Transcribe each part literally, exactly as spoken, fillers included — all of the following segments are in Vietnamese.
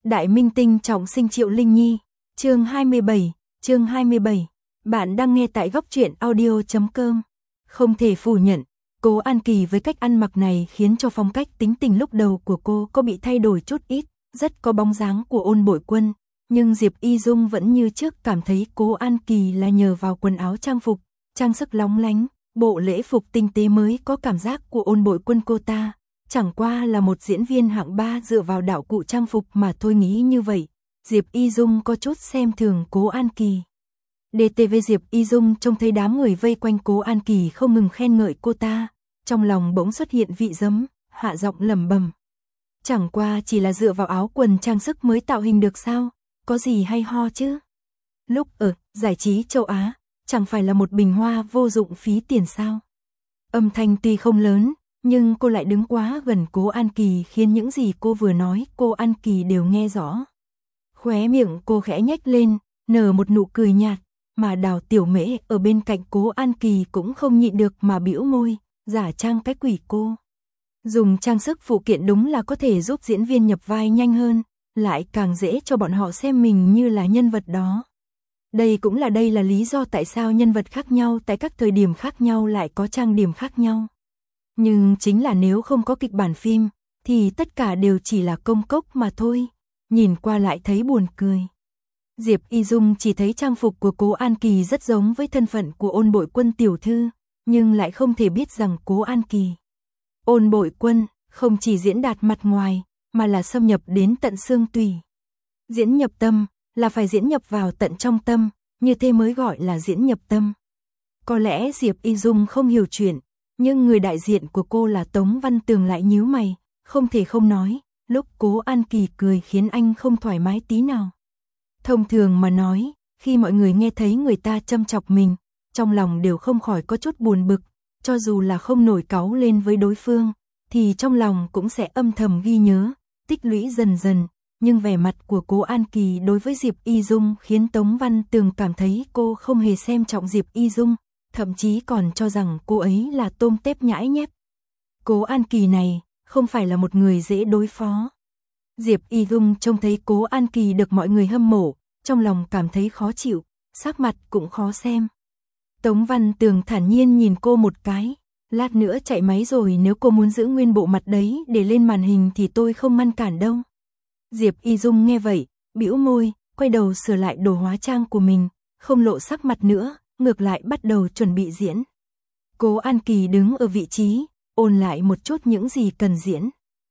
Đại minh tinh trọng sinh Triệu Linh Nhi, chương hai mươi bảy, chương hai mươi bảy. Bạn đang nghe tại góc truyện audio chấm com. Không thể phủ nhận, Cố An Kỳ với cách ăn mặc này khiến cho phong cách tính tình lúc đầu của cô có bị thay đổi chút ít, rất có bóng dáng của Ôn Bội Quân, nhưng Diệp Y Dung vẫn như trước cảm thấy Cố An Kỳ là nhờ vào quần áo trang phục, trang sức lóng lánh, bộ lễ phục tinh tế mới có cảm giác của Ôn Bội Quân cô ta. Chẳng qua là một diễn viên hạng ba dựa vào đạo cụ trang phục mà thôi. Nghĩ như vậy, Diệp Y Dung có chút xem thường Cố An Kỳ. đê tê vê Diệp Y Dung trông thấy đám người vây quanh Cố An Kỳ không ngừng khen ngợi cô ta, trong lòng bỗng xuất hiện vị giấm, hạ giọng lẩm bẩm. Chẳng qua chỉ là dựa vào áo quần trang sức mới tạo hình được sao, có gì hay ho chứ? Lúc ở giải trí châu Á, chẳng phải là một bình hoa vô dụng phí tiền sao? Âm thanh tuy không lớn, nhưng cô lại đứng quá gần Cố An Kỳ khiến những gì cô vừa nói cô An Kỳ đều nghe rõ. Khóe miệng cô khẽ nhếch lên, nở một nụ cười nhạt, mà Đào Tiểu Mễ ở bên cạnh Cố An Kỳ cũng không nhịn được mà bĩu môi, giả trang cái quỷ cô. Dùng trang sức phụ kiện đúng là có thể giúp diễn viên nhập vai nhanh hơn, lại càng dễ cho bọn họ xem mình như là nhân vật đó. Đây cũng là đây là lý do tại sao nhân vật khác nhau tại các thời điểm khác nhau lại có trang điểm khác nhau. Nhưng chính là nếu không có kịch bản phim, thì tất cả đều chỉ là công cốc mà thôi, nhìn qua lại thấy buồn cười. Diệp Y Dung chỉ thấy trang phục của Cố An Kỳ rất giống với thân phận của Ôn Bội Quân tiểu thư, nhưng lại không thể biết rằng Cố An Kỳ, Ôn Bội Quân, không chỉ diễn đạt mặt ngoài, mà là xâm nhập đến tận xương tủy. Diễn nhập tâm, là phải diễn nhập vào tận trong tâm, như thế mới gọi là diễn nhập tâm. Có lẽ Diệp Y Dung không hiểu chuyện, nhưng người đại diện của cô là Tống Văn Tường lại nhíu mày, không thể không nói, lúc Cố An Kỳ cười khiến anh không thoải mái tí nào. Thông thường mà nói, khi mọi người nghe thấy người ta châm chọc mình, trong lòng đều không khỏi có chút buồn bực, cho dù là không nổi cáu lên với đối phương, thì trong lòng cũng sẽ âm thầm ghi nhớ, tích lũy dần dần, nhưng vẻ mặt của Cố An Kỳ đối với Diệp Y Dung khiến Tống Văn Tường cảm thấy cô không hề xem trọng Diệp Y Dung, thậm chí còn cho rằng cô ấy là tôm tép nhãi nhép. Cố An Kỳ này, không phải là một người dễ đối phó. Diệp Y Dung trông thấy Cố An Kỳ được mọi người hâm mộ, trong lòng cảm thấy khó chịu, sắc mặt cũng khó xem. Tống Văn Tường thản nhiên nhìn cô một cái, lát nữa chạy máy rồi, nếu cô muốn giữ nguyên bộ mặt đấy để lên màn hình thì tôi không ngăn cản đâu. Diệp Y Dung nghe vậy, bĩu môi, quay đầu sửa lại đồ hóa trang của mình, không lộ sắc mặt nữa, ngược lại bắt đầu chuẩn bị diễn. Cố An Kỳ đứng ở vị trí, ôn lại một chút những gì cần diễn.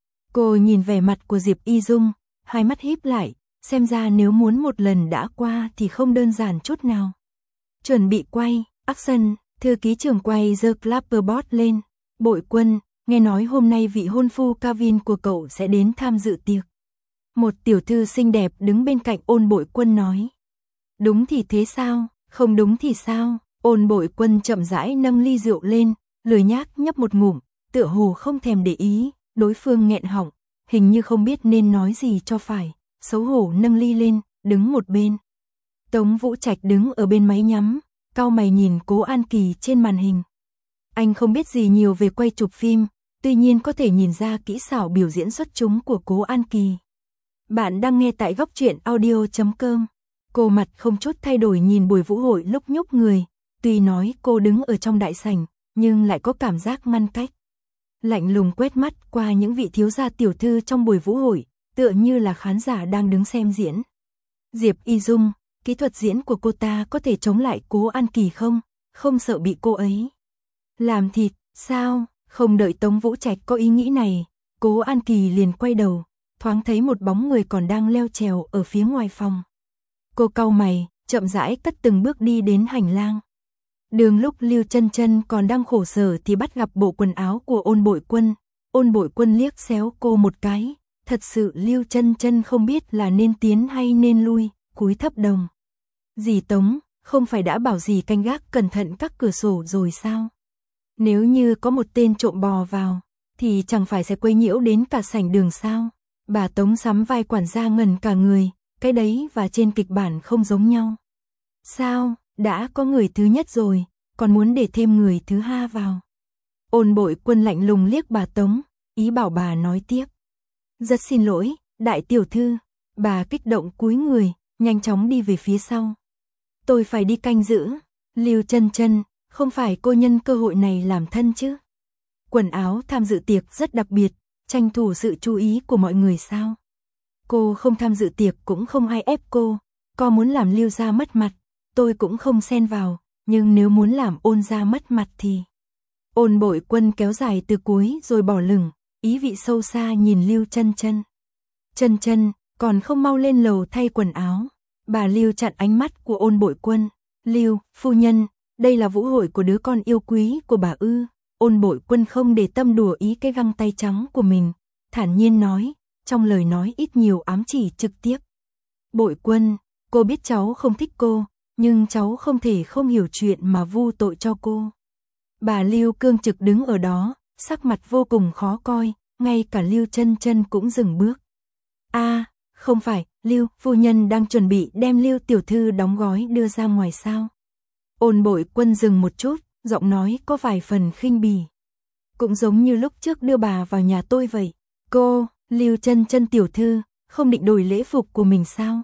Cô nhìn vẻ mặt của Diệp Y Dung, hai mắt híp lại, xem ra nếu muốn một lần đã qua thì không đơn giản chút nào. Chuẩn bị quay, action, thư ký trưởng quay giơ clapperboard lên. Bội Quân, nghe nói hôm nay vị hôn phu Kevin của cậu sẽ đến tham dự tiệc. Một tiểu thư xinh đẹp đứng bên cạnh Ôn Bội Quân nói. Đúng thì thế sao, không đúng thì sao? Ôn Bội Quân chậm rãi nâng ly rượu lên, lười nhác nhấp một ngụm, tựa hồ không thèm để ý, đối phương nghẹn họng, hình như không biết nên nói gì cho phải, xấu hổ nâng ly lên, đứng một bên. Tống Vũ Trạch đứng ở bên máy nhắm, cau mày nhìn Cố An Kỳ trên màn hình. Anh không biết gì nhiều về quay chụp phim, tuy nhiên có thể nhìn ra kỹ xảo biểu diễn xuất chúng của Cố An Kỳ. Bạn đang nghe tại góc truyện audio chấm com. Cô mặt không chút thay đổi nhìn buổi vũ hội lúc nhúc người, tuy nói cô đứng ở trong đại sảnh, nhưng lại có cảm giác ngăn cách. Lạnh lùng quét mắt qua những vị thiếu gia tiểu thư trong buổi vũ hội, tựa như là khán giả đang đứng xem diễn. Diệp Y Dung, kỹ thuật diễn của cô ta có thể chống lại Cố An Kỳ không? Không sợ bị cô ấy làm thịt, sao? Không đợi Tống Vũ Trạch có ý nghĩ này, Cố An Kỳ liền quay đầu, thoáng thấy một bóng người còn đang leo trèo ở phía ngoài phòng. Cô cau mày, chậm rãi cất từng bước đi đến hành lang. Đường lúc Lưu Chân Chân còn đang khổ sở thì bắt gặp bộ quần áo của Ôn Bội Quân. Ôn Bội Quân liếc xéo cô một cái, thật sự Lưu Chân Chân không biết là nên tiến hay nên lui, cúi thấp đồng. Dì Tống, không phải đã bảo dì canh gác cẩn thận các cửa sổ rồi sao? Nếu như có một tên trộm bò vào, thì chẳng phải sẽ quấy nhiễu đến cả sảnh đường sao? Bà Tống sắm vai quản gia ngẩn cả người, cái đấy và trên kịch bản không giống nhau. Sao, đã có người thứ nhất rồi, còn muốn để thêm người thứ hai vào? Ôn Bội Quân lạnh lùng liếc bà Tống, ý bảo bà nói tiếp. Rất xin lỗi, đại tiểu thư, Bà kích động cúi người, nhanh chóng đi về phía sau. Tôi phải đi canh giữ. Lưu Chân Chân, không phải cô nhân cơ hội này làm thân chứ? Quần áo tham dự tiệc rất đặc biệt, tranh thủ sự chú ý của mọi người sao? Cô không tham dự tiệc cũng không ai ép cô, có muốn làm Lưu gia mất mặt, tôi cũng không xen vào, nhưng nếu muốn làm Ôn gia mất mặt thì... Ôn Bội Quân kéo dài từ cuối rồi bỏ lửng, ý vị sâu xa nhìn Lưu Chân Chân. Chân Chân, còn không mau lên lầu thay quần áo. Bà Lưu chặn ánh mắt của Ôn Bội Quân. Lưu, phu nhân, đây là vũ hội của đứa con yêu quý của bà ư? Ôn Bội Quân không để tâm đùa ý cái găng tay trắng của mình, thản nhiên nói, trong lời nói ít nhiều ám chỉ trực tiếp. Bội Quân, cô biết cháu không thích cô, nhưng cháu không thể không hiểu chuyện mà vu tội cho cô. Bà Lưu cương trực đứng ở đó, sắc mặt vô cùng khó coi, ngay cả Lưu Chân Chân cũng dừng bước. A, à, không phải, Lưu, phu nhân đang chuẩn bị đem Lưu tiểu thư đóng gói đưa ra ngoài sao? Ôn Bội Quân dừng một chút, giọng nói có vài phần khinh bỉ. Cũng giống như lúc trước đưa bà vào nhà tôi vậy. Cô, Lưu Chân Chân tiểu thư, không định đổi lễ phục của mình sao?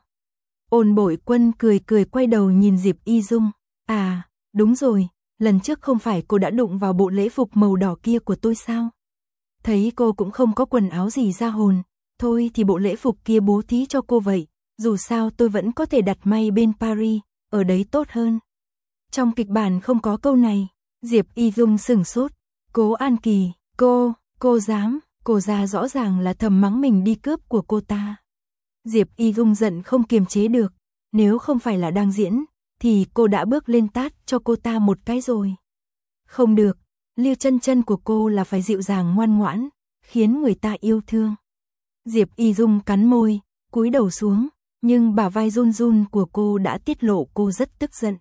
Ôn Bội Quân cười cười quay đầu nhìn Diệp Y Dung. À, đúng rồi, lần trước không phải cô đã đụng vào bộ lễ phục màu đỏ kia của tôi sao? Thấy cô cũng không có quần áo gì ra hồn, thôi thì bộ lễ phục kia bố thí cho cô vậy, dù sao tôi vẫn có thể đặt may bên Paris, ở đấy tốt hơn. Trong kịch bản không có câu này. Diệp Y Dung sửng sốt. Cố An Kỳ, cô, cô dám, cô ra rõ ràng là thầm mắng mình đi cướp của cô ta. Diệp Y Dung giận không kiềm chế được, nếu không phải là đang diễn, thì cô đã bước lên tát cho cô ta một cái rồi. Không được, Lưu Chân Chân của cô là phải dịu dàng ngoan ngoãn, khiến người ta yêu thương. Diệp Y Dung cắn môi, cúi đầu xuống, nhưng bả vai run run của cô đã tiết lộ cô rất tức giận.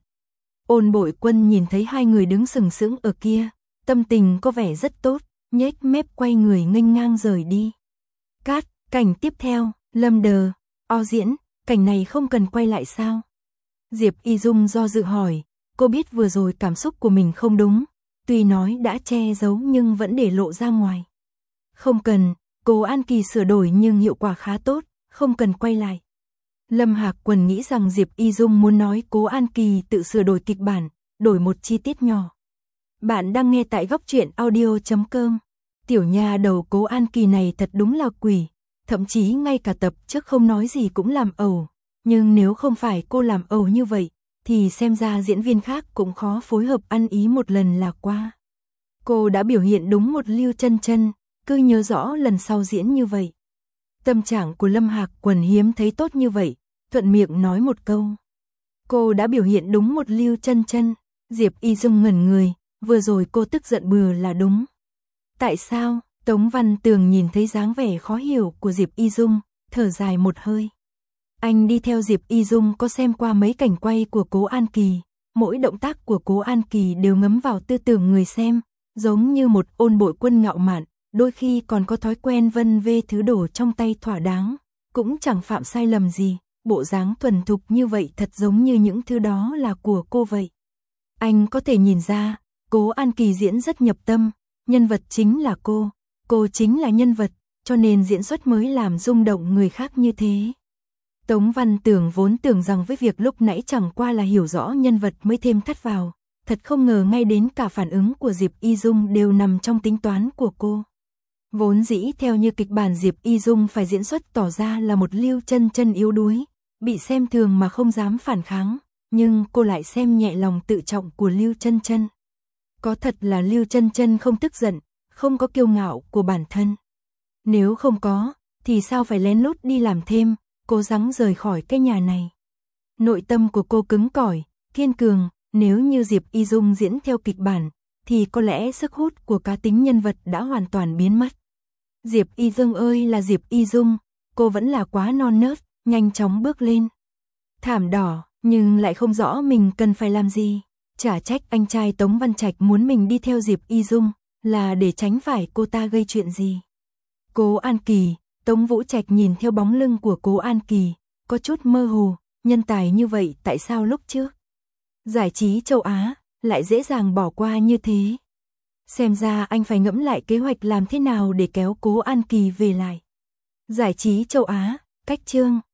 Ôn Bội Quân nhìn thấy hai người đứng sừng sững ở kia, tâm tình có vẻ rất tốt, nhếch mép quay người nghênh ngang rời đi. Cát, cảnh tiếp theo, Lâm Đờ, O diễn, cảnh này không cần quay lại sao? Diệp Y Dung do dự hỏi, cô biết vừa rồi cảm xúc của mình không đúng, tuy nói đã che giấu nhưng vẫn để lộ ra ngoài. Không cần, Cố An Kỳ sửa đổi nhưng hiệu quả khá tốt, không cần quay lại. Lâm Hạc Quần nghĩ rằng Diệp Y Dung muốn nói Cố An Kỳ tự sửa đổi kịch bản, đổi một chi tiết nhỏ. Bạn đang nghe tại góc truyện audio chấm com. Tiểu nha đầu Cố An Kỳ này thật đúng là quỷ, thậm chí ngay cả tập trước không nói gì cũng làm ẩu. Nhưng nếu không phải cô làm ẩu như vậy, thì xem ra diễn viên khác cũng khó phối hợp ăn ý một lần là qua. Cô đã biểu hiện đúng một Lưu Chân Chân, cứ nhớ rõ lần sau diễn như vậy. Tâm trạng của Lâm Hạc Quần hiếm thấy tốt như vậy, thuận miệng nói một câu. Cô đã biểu hiện đúng một Lưu Chân Chân. Diệp Y Dung ngẩn người, vừa rồi cô tức giận bừa là đúng. Tại sao? Tống Văn Tường nhìn thấy dáng vẻ khó hiểu của Diệp Y Dung, thở dài một hơi. Anh đi theo Diệp Y Dung có xem qua mấy cảnh quay của Cố An Kỳ, mỗi động tác của Cố An Kỳ đều ngấm vào tư tưởng người xem, giống như một Ôn Bội Quân ngạo mạn, đôi khi còn có thói quen vân vê thứ đổ trong tay thỏa đáng, cũng chẳng phạm sai lầm gì, bộ dáng thuần thục như vậy thật giống như những thứ đó là của cô vậy. Anh có thể nhìn ra, Cố An Kỳ diễn rất nhập tâm, nhân vật chính là cô, cô chính là nhân vật, cho nên diễn xuất mới làm rung động người khác như thế. Tống Văn Tường vốn tưởng rằng với việc lúc nãy chẳng qua là hiểu rõ nhân vật mới thêm thắt vào, thật không ngờ ngay đến cả phản ứng của Diệp Y Dung đều nằm trong tính toán của cô. Vốn dĩ theo như kịch bản Diệp Y Dung phải diễn xuất tỏ ra là một Lưu Chân Chân yếu đuối, bị xem thường mà không dám phản kháng, nhưng cô lại xem nhẹ lòng tự trọng của Lưu Chân Chân. Có thật là Lưu Chân Chân không tức giận, không có kiêu ngạo của bản thân. Nếu không có, thì sao phải lén lút đi làm thêm, cố gắng rời khỏi cái nhà này. Nội tâm của cô cứng cỏi, kiên cường, nếu như Diệp Y Dung diễn theo kịch bản, thì có lẽ sức hút của cá tính nhân vật đã hoàn toàn biến mất. Diệp Y Dung ơi là Diệp Y Dung, cô vẫn là quá non nớt, nhanh chóng bước lên. Thảm đỏ, nhưng lại không rõ mình cần phải làm gì. Chả trách anh trai Tống Văn Trạch muốn mình đi theo Diệp Y Dung, là để tránh phải cô ta gây chuyện gì. Cố An Kỳ, Tống Vũ Trạch nhìn theo bóng lưng của Cố An Kỳ, có chút mơ hồ, nhân tài như vậy tại sao lúc trước giải trí châu Á lại dễ dàng bỏ qua như thế. Xem ra anh phải ngẫm lại kế hoạch làm thế nào để kéo Cố An Kỳ về lại. Giải trí châu Á, cách chương